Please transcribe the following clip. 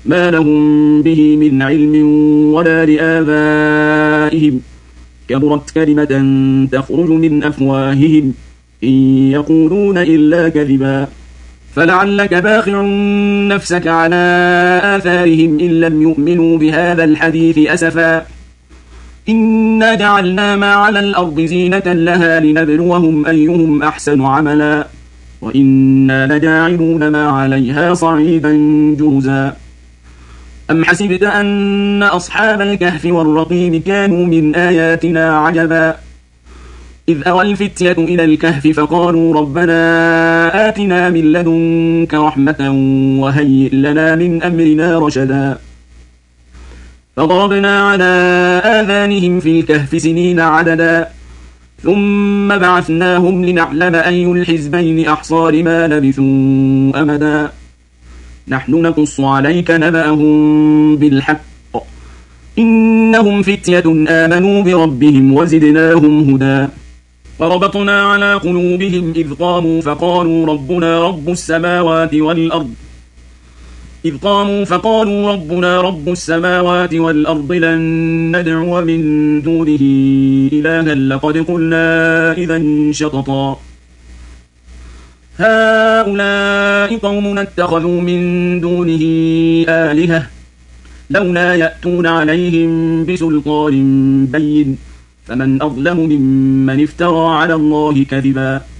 ما لهم به من علم ولا لآبائهم كبرت كلمة تخرج من أفواههم إن يقولون إلا كذبا فلعلك باخع نفسك على آثارهم إن لم يؤمنوا بهذا الحديث أسفا إنا جعلنا ما على الأرض زينة لها لنبلوهم أيهم أحسن عملا وإنا لجاعلون ما عليها صعيدا جرزا أم حسبت أن أصحاب الكهف والرقيم كانوا من آياتنا عجبا إذ أوى الفتية إلى الكهف فقالوا ربنا آتنا من لدنك رحمة وهيئ لنا من أمرنا رشدا فضربنا على آذانهم في الكهف سنين عددا ثم بعثناهم لنعلم أي الحزبين أحصى لما لبثوا أمدا نحن نقص عليك نبأهم بالحق إنهم فتية آمنوا بربهم وزدناهم هدى وربطنا على قلوبهم إذ قاموا فقالوا ربنا رب السماوات والأرض لن ندعو من دونه إلها لقد قلنا إذا شططا هؤلاء قومنا اتخذوا من دونه آلهة لولا يأتون عليهم بسلطان بين فمن أظلم ممن افترى على الله كذبا